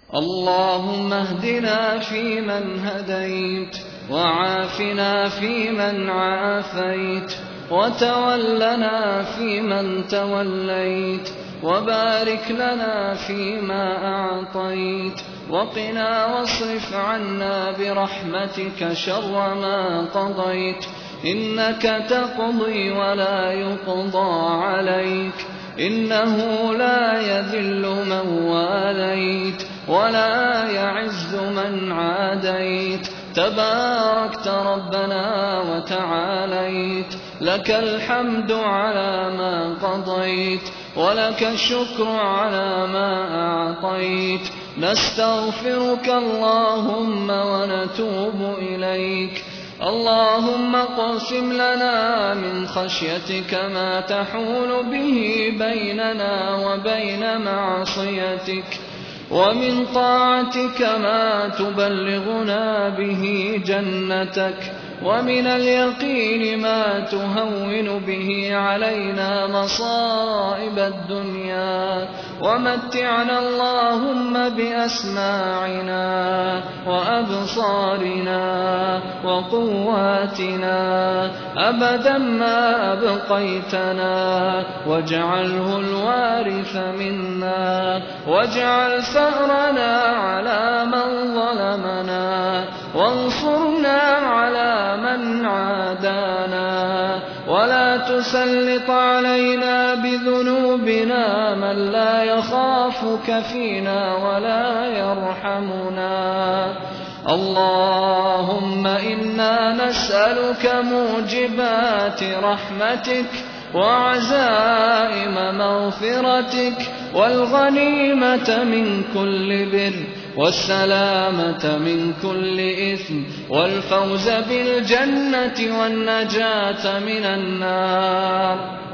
اللهم اهدنا فيمن هديت، وعافنا فيمن عافيت، وتولنا فيمن توليت، وبارك لنا فيما أعطيت، وقنا واصرف عنا برحمتك شر ما قضيت، إنك تقضي ولا يقضى عليك، إنه لا يذل من واليت ولا يعز من عاديت، تباركت ربنا وتعاليت، لك الحمد على ما قضيت، ولك الشكر على ما أعطيت، نستغفرك اللهم ونتوب إليك. اللهم اقسم لنا من خشيتك ما تحول به بيننا وبين معصيتك، ومن طاعتك ما تبلغنا به جنتك، ومن اليقين ما تهون به علينا مصائب الدنيا، ومتعنا اللهم بأسماعنا وأبصارنا وقواتنا أبدا ما أبقيتنا، واجعله الوارث منا، واجعل ثأرنا على من ظلمنا، وانصرنا على من عادانا، ولا تسلط علينا بذنوبنا من لا يخافك فينا ولا يرحمنا. اللهم إنا نسألك موجبات رحمتك، وعزائم مغفرتك، والغنيمة من كل بر، والسلامة من كل إثم، والفوز بالجنة، والنجاة من النار.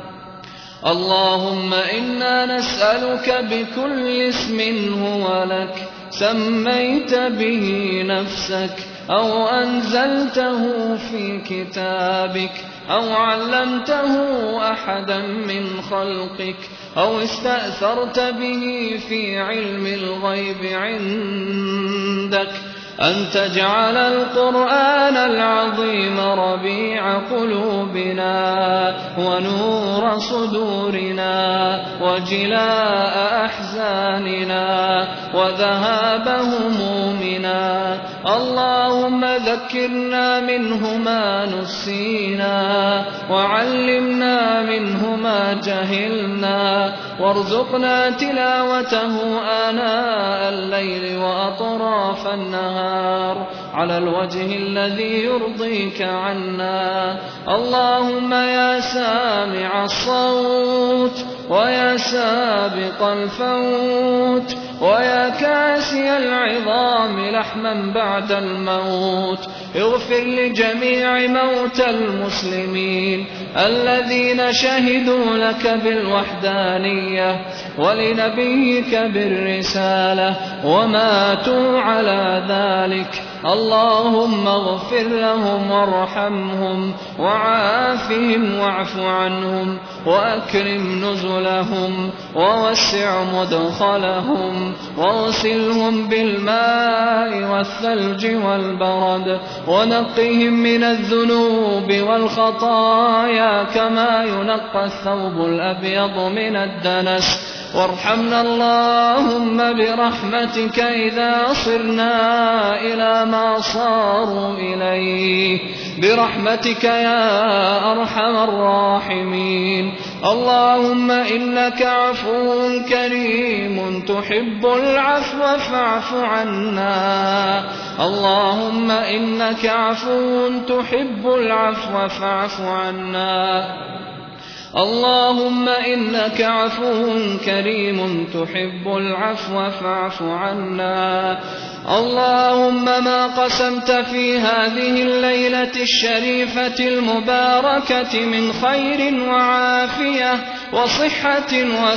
اللهم إنا نسألك بكل اسم هو لك سميت به نفسك، أو أنزلته في كتابك، أو علمته أحدا من خلقك، أو استأثرت به في علم الغيب عندك، أن تجعل القرآن العظيم ربيع قلوبنا، ونور صدورنا، وجلاء أحزاننا، وذهاب همومنا. اللهم ذكرنا منه ما نسينا، وعلمنا منه ما جهلنا، وارزقنا تلاوته آناء الليل وأطراف النهار على الوجه الذي يرضيك عنا. اللهم يا سامع الصوت، ويا سابق الفوت، ويا كاسي العظام لحما بعد الموت، اغفر لجميع موتى المسلمين الذين شهدوا لك بالوحدانية ولنبيك بالرسالة وماتوا على ذلك. اللهم اغفر لهم وارحمهم وعافهم واعف عنهم وأكرم نزلهم ووسع مدخلهم واغسلهم بالماء والثلج والبرد ونقهم من الذنوب والخطايا كما ينقى الثوب الأبيض من الدنس. وارحمنا اللهم برحمتك إذا صرنا إلى ما صاروا إليه برحمتك يا أرحم الراحمين. اللهم إنك عفو كريم تحب العفو فاعف عنا. اللهم إنك عفو تحب العفو فاعف عنا. اللهم إنك عفو كريم تحب العفو فاعف عنا. اللهم ما قسمت في هذه الليلة الشريفة المباركة من خير وعافية وصحة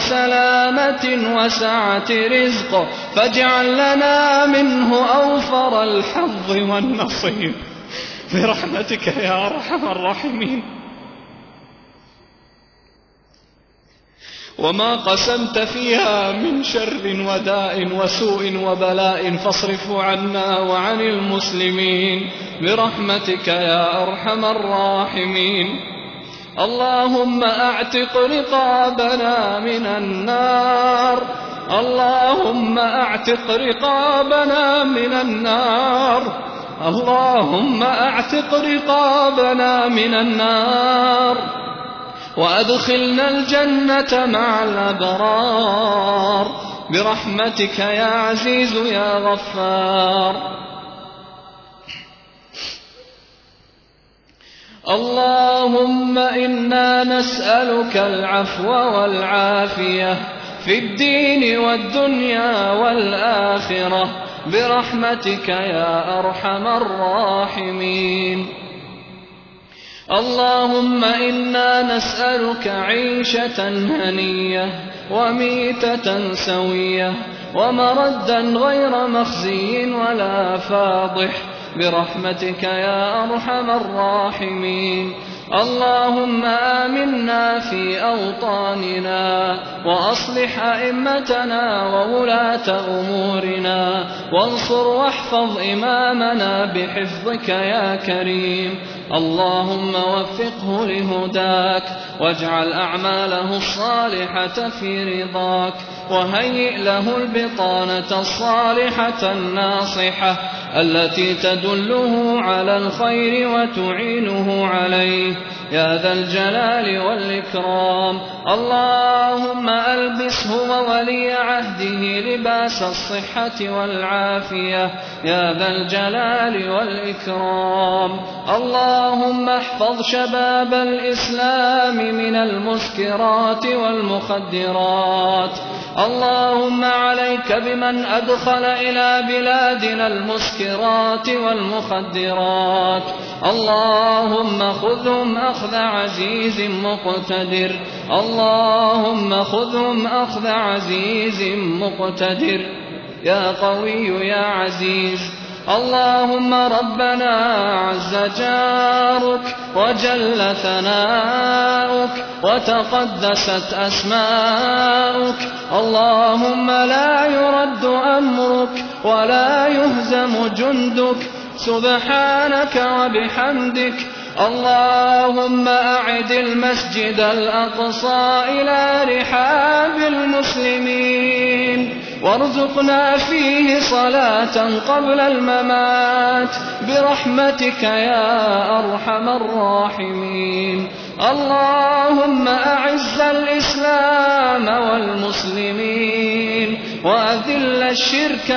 وسلامة وسعة رزق فاجعل لنا منه أوفر الحظ والنصيب برحمتك يا أرحم الراحمين. وما قسمت فيها من شر وداء وسوء وبلاء فاصرفه عنا وعن المسلمين برحمتك يا أرحم الراحمين. اللهم أعتق رقابنا من النار، اللهم أعتق رقابنا من النار، اللهم أعتق رقابنا من النار، وأدخلنا الجنة مع الأبرار برحمتك يا عزيز يا غفار. اللهم إنا نسألك العفو والعافية في الدين والدنيا والآخرة برحمتك يا أرحم الراحمين. اللهم إنا نسألك عيشة هنية وميتة سوية ومردا غير مخزي ولا فاضح برحمتك يا أرحم الراحمين. اللهم آمنا في أوطاننا وأصلح أئمتنا وولاة أمورنا وانصر واحفظ إمامنا بحفظك يا كريم. اللهم وفقه لهداك واجعل أعماله الصالحة في رضاك وهيئ له البطانة الصالحة الناصحة التي تدله على الخير وتعينه عليه يا ذا الجلال والإكرام. اللهم ألبسه وولي عهده لباس الصحة والعافية يا ذا الجلال والإكرام. اللهم احفظ شباب الإسلام من المسكرات والمخدرات. اللهم عليك بمن أدخل إلى بلادنا المسكرات والمخدرات. اللهم خذهم أخذ عزيز مقتدر، اللهم خذهم أخذ عزيز مقتدر يا قوي يا عزيز. اللهم ربنا عز جارك وجل ثناؤك وتقدست أسماؤك. اللهم لا يرد أمرك ولا يهزم جندك سبحانك وبحمدك. اللهم أعد المسجد الأقصى إلى رحاب المسلمين وارزقنا فيه صلاة قبل الممات برحمتك يا أرحم الراحمين. اللهم أعز الإسلام والمسلمين وأذل الشرك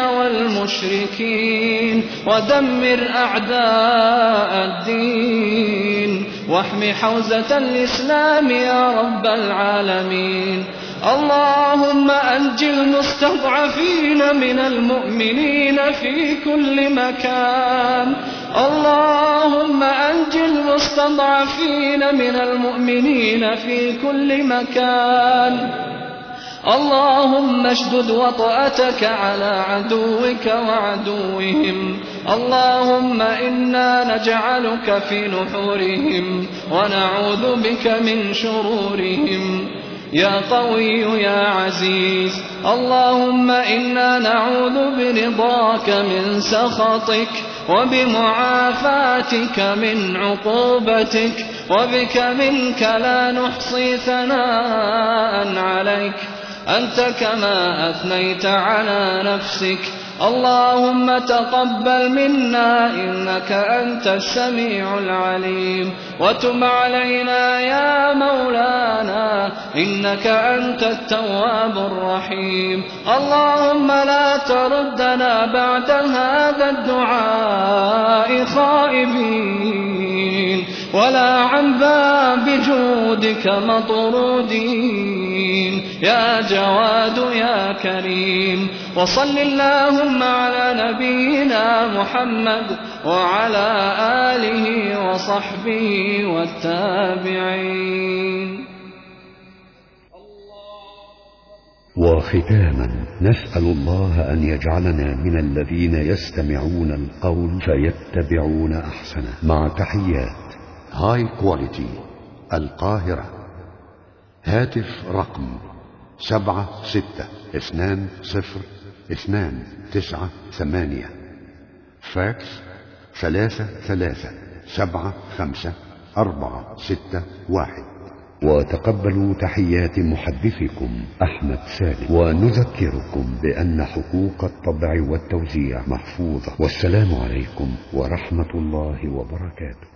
والمشركين ودمر أعداء الدين واحم حوزة الإسلام يا رب العالمين. اللهم أنج المستضعفين من المؤمنين في كل مكان. اللهم أنج المستضعفين من المؤمنين في كل مكان. اللهم اشدد وطأتك على عدوك وعدوهم. اللهم إنا نجعلك في نحورهم ونعوذ بك من شرورهم يا قوي يا عزيز. اللهم إنا نعوذ برضاك من سخطك وبمعافاتك من عقوبتك وبك منك لا نحصي ثناء عليك أنت كما أثنيت على نفسك. اللهم تقبل منا إنك أنت السميع العليم وتب علينا يا مولانا إنك أنت التواب الرحيم. اللهم لا تردنا بعد هذا الدعاء خائبين ولا عن باب جودك مطرودين يا جواد يا كريم. وصل اللهم على نبينا محمد وعلى آله وصحبه والتابعين. وختاما نسأل الله أن يجعلنا من الذين يستمعون القول فيتبعون أحسنه. مع تحيات هاي كواليتي القاهرة. هاتف رقم 762029. فاكس 33754661. وتقبلوا تحيات محدثكم أحمد سالم، ونذكركم بأن حقوق الطبع والتوزيع محفوظة. والسلام عليكم ورحمة الله وبركاته.